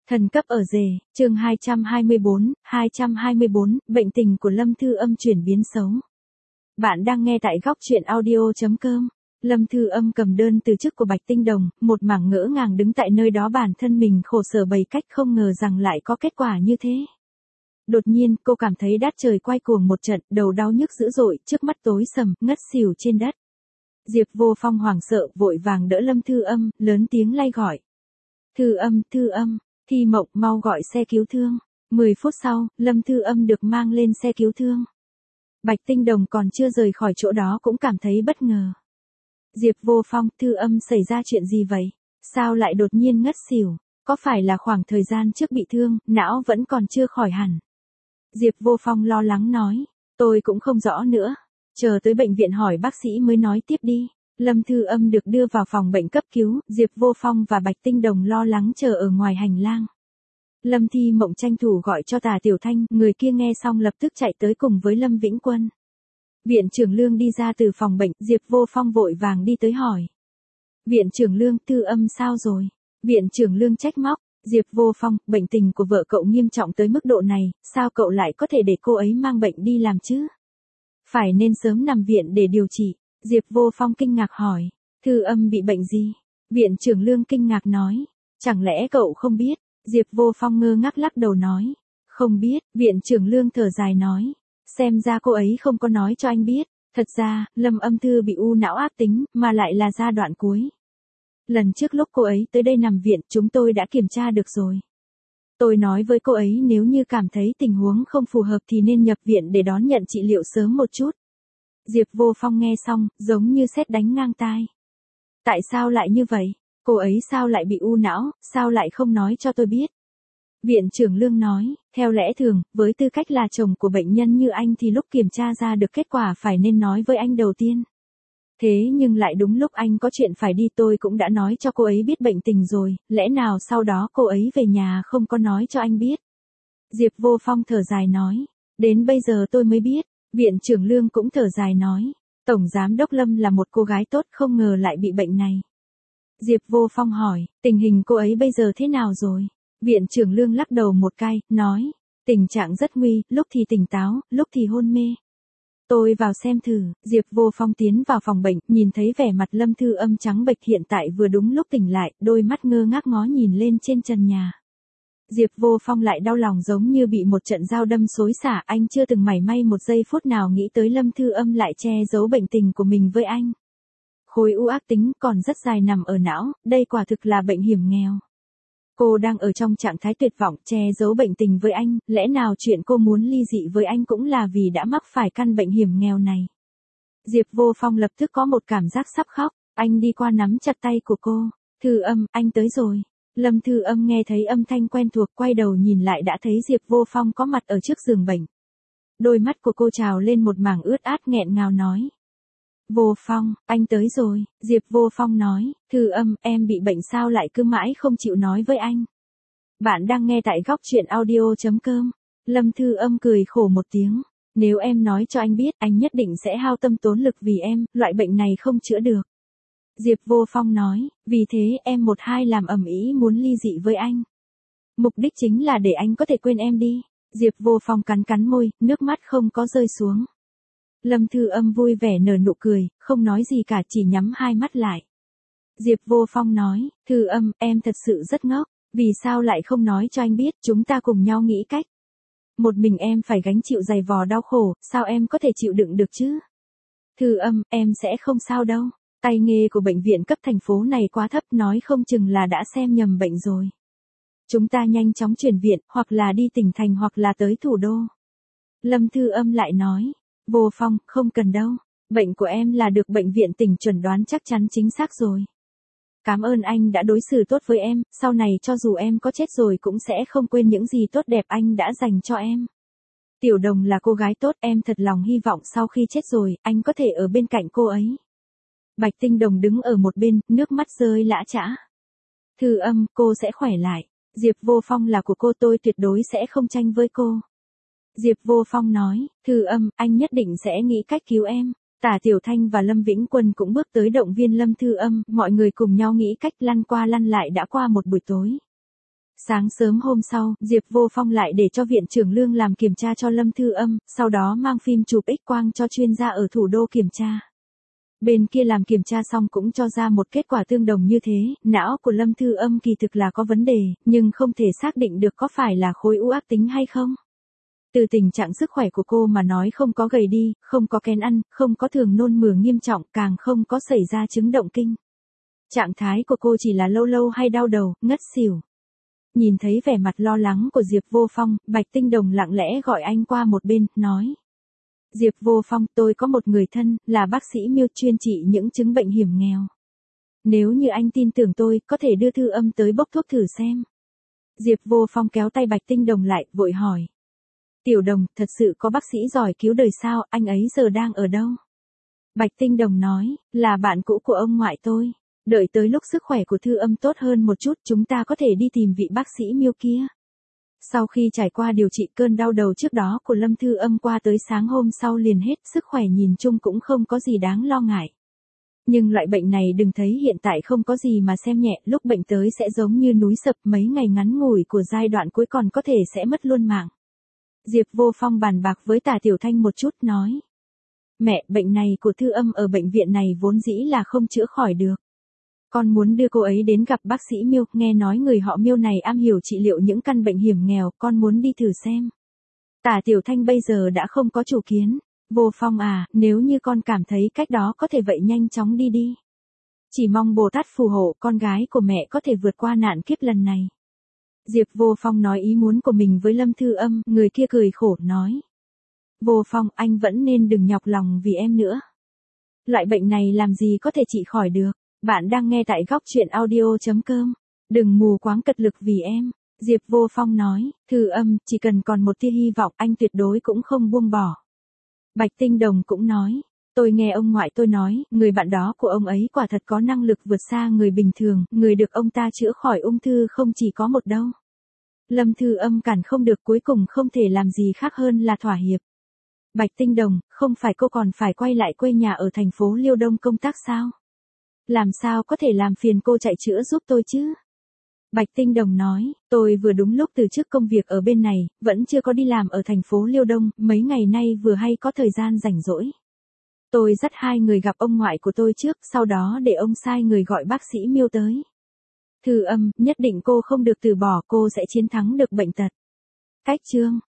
Thần cấp ở rể, chương 224, bệnh tình của Lâm Thư Âm chuyển biến xấu. Bạn đang nghe tại góc truyện audio.com. Lâm Thư Âm cầm đơn từ chức của Bạch Tinh Đồng, một mảng ngỡ ngàng đứng tại nơi đó, bản thân mình khổ sở bày cách, không ngờ rằng lại có kết quả như thế. Đột nhiên, cô cảm thấy đát trời quay cuồng một trận, đầu đau nhức dữ dội, trước mắt tối sầm, ngất xỉu trên đất. Diệp Vô Phong hoảng sợ, vội vàng đỡ Lâm Thư Âm, lớn tiếng lay gọi. Thư Âm, Thi Mộng, mau gọi xe cứu thương. 10 phút sau, Lâm Thư Âm được mang lên xe cứu thương. Bạch Tinh Đồng còn chưa rời khỏi chỗ đó cũng cảm thấy bất ngờ. Diệp Vô Phong, Thư Âm xảy ra chuyện gì vậy? Sao lại đột nhiên ngất xỉu? Có phải là khoảng thời gian trước bị thương, não vẫn còn chưa khỏi hẳn? Diệp Vô Phong lo lắng nói, tôi cũng không rõ nữa. Chờ tới bệnh viện hỏi bác sĩ mới nói tiếp đi. Lâm Thư Âm được đưa vào phòng bệnh cấp cứu, Diệp Vô Phong và Bạch Tinh Đồng lo lắng chờ ở ngoài hành lang. Lâm Thi Mộng tranh thủ gọi cho Tà Tiểu Thanh, người kia nghe xong lập tức chạy tới cùng với Lâm Vĩnh Quân. Viện trưởng Lương đi ra từ phòng bệnh, Diệp Vô Phong vội vàng đi tới hỏi. Viện trưởng Lương, Thư Âm sao rồi? Viện trưởng Lương trách móc, Diệp Vô Phong, bệnh tình của vợ cậu nghiêm trọng tới mức độ này, sao cậu lại có thể để cô ấy mang bệnh đi làm chứ? Phải nên sớm nằm viện để điều trị. Diệp Vô Phong kinh ngạc hỏi, Thư Âm bị bệnh gì? Viện trưởng Lương kinh ngạc nói, chẳng lẽ cậu không biết? Diệp Vô Phong ngơ ngác lắc đầu nói, không biết. Viện trưởng Lương thở dài nói, xem ra cô ấy không có nói cho anh biết. Thật ra, Lâm Âm Thư bị u não ác tính, mà lại là giai đoạn cuối. Lần trước lúc cô ấy tới đây nằm viện, chúng tôi đã kiểm tra được rồi. Tôi nói với cô ấy nếu như cảm thấy tình huống không phù hợp thì nên nhập viện để đón nhận trị liệu sớm một chút. Diệp Vô Phong nghe xong, giống như sét đánh ngang tai. Tại sao lại như vậy? Cô ấy sao lại bị u não, sao lại không nói cho tôi biết? Viện trưởng Lương nói, theo lẽ thường, với tư cách là chồng của bệnh nhân như anh thì lúc kiểm tra ra được kết quả phải nên nói với anh đầu tiên. Thế nhưng lại đúng lúc anh có chuyện phải đi, tôi cũng đã nói cho cô ấy biết bệnh tình rồi, lẽ nào sau đó cô ấy về nhà không có nói cho anh biết? Diệp Vô Phong thở dài nói, đến bây giờ tôi mới biết. Viện trưởng Lương cũng thở dài nói, Tổng Giám đốc Lâm là một cô gái tốt, không ngờ lại bị bệnh này. Diệp Vô Phong hỏi, tình hình cô ấy bây giờ thế nào rồi? Viện trưởng Lương lắc đầu một cái, nói, tình trạng rất nguy, lúc thì tỉnh táo, lúc thì hôn mê. Tôi vào xem thử. Diệp Vô Phong tiến vào phòng bệnh, nhìn thấy vẻ mặt Lâm Thư Âm trắng bệch, hiện tại vừa đúng lúc tỉnh lại, đôi mắt ngơ ngác ngó nhìn lên trên trần nhà. Diệp Vô Phong lại đau lòng giống như bị một trận dao đâm xối xả, anh chưa từng mảy may một giây phút nào nghĩ tới Lâm Thư Âm lại che giấu bệnh tình của mình với anh. Khối u ác tính còn rất dài nằm ở não, đây quả thực là bệnh hiểm nghèo. Cô đang ở trong trạng thái tuyệt vọng, che giấu bệnh tình với anh, lẽ nào chuyện cô muốn ly dị với anh cũng là vì đã mắc phải căn bệnh hiểm nghèo này? Diệp Vô Phong lập tức có một cảm giác sắp khóc, anh đi qua nắm chặt tay của cô. Thư Âm, anh tới rồi. Lâm Thư Âm nghe thấy âm thanh quen thuộc, quay đầu nhìn lại đã thấy Diệp Vô Phong có mặt ở trước giường bệnh. Đôi mắt của cô trào lên một mảng ướt át, nghẹn ngào nói. Vô Phong, anh tới rồi. Diệp Vô Phong nói, Thư Âm, em bị bệnh sao lại cứ mãi không chịu nói với anh? Bạn đang nghe tại góc truyện audio.com. Lâm Thư Âm cười khổ một tiếng. Nếu em nói cho anh biết, anh nhất định sẽ hao tâm tốn lực vì em, loại bệnh này không chữa được. Diệp Vô Phong nói, vì thế em một hai làm ầm ĩ muốn ly dị với anh. Mục đích chính là để anh có thể quên em đi. Diệp Vô Phong cắn cắn môi, nước mắt không có rơi xuống. Lâm Thư Âm vui vẻ nở nụ cười, không nói gì cả, chỉ nhắm hai mắt lại. Diệp Vô Phong nói, Thư Âm, em thật sự rất ngốc, vì sao lại không nói cho anh biết, chúng ta cùng nhau nghĩ cách. Một mình em phải gánh chịu dày vò đau khổ, sao em có thể chịu đựng được chứ? Thư Âm, em sẽ không sao đâu. Tay nghề của bệnh viện cấp thành phố này quá thấp, nói không chừng là đã xem nhầm bệnh rồi. Chúng ta nhanh chóng chuyển viện, hoặc là đi tỉnh thành hoặc là tới thủ đô. Lâm Thư Âm lại nói, Vô Phong, không cần đâu. Bệnh của em là được bệnh viện tỉnh chuẩn đoán chắc chắn chính xác rồi. Cảm ơn anh đã đối xử tốt với em, sau này cho dù em có chết rồi cũng sẽ không quên những gì tốt đẹp anh đã dành cho em. Tiểu Đồng là cô gái tốt, em thật lòng hy vọng sau khi chết rồi, anh có thể ở bên cạnh cô ấy. Bạch Tinh Đồng đứng ở một bên, nước mắt rơi lã chã. Thư Âm, cô sẽ khỏe lại. Diệp Vô Phong là của cô, tôi tuyệt đối sẽ không tranh với cô. Diệp Vô Phong nói, Thư Âm, anh nhất định sẽ nghĩ cách cứu em. Tả Tiểu Thanh và Lâm Vĩnh Quân cũng bước tới động viên Lâm Thư Âm, mọi người cùng nhau nghĩ cách, lăn qua lăn lại đã qua một buổi tối. Sáng sớm hôm sau, Diệp Vô Phong lại để cho viện trưởng Lương làm kiểm tra cho Lâm Thư Âm, sau đó mang phim chụp X-quang cho chuyên gia ở thủ đô kiểm tra. Bên kia làm kiểm tra xong cũng cho ra một kết quả tương đồng như thế, não của Lâm Thư Âm kỳ thực là có vấn đề, nhưng không thể xác định được có phải là khối u ác tính hay không. Từ tình trạng sức khỏe của cô mà nói không có gầy đi, không có kén ăn, không có thường nôn mửa nghiêm trọng, càng không có xảy ra chứng động kinh. Trạng thái của cô chỉ là lâu lâu hay đau đầu, ngất xỉu. Nhìn thấy vẻ mặt lo lắng của Diệp Vô Phong, Bạch Tinh Đồng lặng lẽ gọi anh qua một bên, nói. Diệp Vô Phong, tôi có một người thân, là bác sĩ Miêu chuyên trị những chứng bệnh hiểm nghèo. Nếu như anh tin tưởng tôi, có thể đưa Thư Âm tới bốc thuốc thử xem. Diệp Vô Phong kéo tay Bạch Tinh Đồng lại, vội hỏi. Tiểu Đồng, thật sự có bác sĩ giỏi cứu đời sao, anh ấy giờ đang ở đâu? Bạch Tinh Đồng nói, là bạn cũ của ông ngoại tôi. Đợi tới lúc sức khỏe của Thư Âm tốt hơn một chút chúng ta có thể đi tìm vị bác sĩ Miêu kia. Sau khi trải qua điều trị cơn đau đầu trước đó của Lâm Thư Âm qua tới sáng hôm sau liền hết, sức khỏe nhìn chung cũng không có gì đáng lo ngại. Nhưng loại bệnh này đừng thấy hiện tại không có gì mà xem nhẹ, lúc bệnh tới sẽ giống như núi sập, mấy ngày ngắn ngủi của giai đoạn cuối còn có thể sẽ mất luôn mạng. Diệp Vô Phong bàn bạc với Tả Tiểu Thanh một chút nói. Mẹ, bệnh này của Thư Âm ở bệnh viện này vốn dĩ là không chữa khỏi được. Con muốn đưa cô ấy đến gặp bác sĩ Miêu, nghe nói người họ Miêu này am hiểu trị liệu những căn bệnh hiểm nghèo, con muốn đi thử xem. Tả Tiểu Thanh bây giờ đã không có chủ kiến. Vô Phong à, nếu như con cảm thấy cách đó có thể vậy nhanh chóng đi đi. Chỉ mong Bồ Tát phù hộ con gái của mẹ có thể vượt qua nạn kiếp lần này. Diệp Vô Phong nói ý muốn của mình với Lâm Thư Âm, người kia cười khổ nói. Vô Phong, anh vẫn nên đừng nhọc lòng vì em nữa. Loại bệnh này làm gì có thể trị khỏi được. Bạn đang nghe tại góc truyện audio.com. Đừng mù quáng cật lực vì em. Diệp Vô Phong nói, Thư Âm, chỉ cần còn một tia hy vọng anh tuyệt đối cũng không buông bỏ. Bạch Tinh Đồng cũng nói, tôi nghe ông ngoại tôi nói, người bạn đó của ông ấy quả thật có năng lực vượt xa người bình thường, người được ông ta chữa khỏi ung thư không chỉ có một đâu. Lâm Thư Âm cản không được cuối cùng không thể làm gì khác hơn là thỏa hiệp. Bạch Tinh Đồng, không phải cô còn phải quay lại quê nhà ở thành phố Liêu Đông công tác sao? Làm sao có thể làm phiền cô chạy chữa giúp tôi chứ? Bạch Tinh Đồng nói, tôi vừa đúng lúc từ chức công việc ở bên này, vẫn chưa có đi làm ở thành phố Liêu Đông, mấy ngày nay vừa hay có thời gian rảnh rỗi. Tôi dắt hai người gặp ông ngoại của tôi trước, sau đó để ông sai người gọi bác sĩ Miêu tới. Thư Âm, nhất định cô không được từ bỏ, cô sẽ chiến thắng được bệnh tật. Cách chương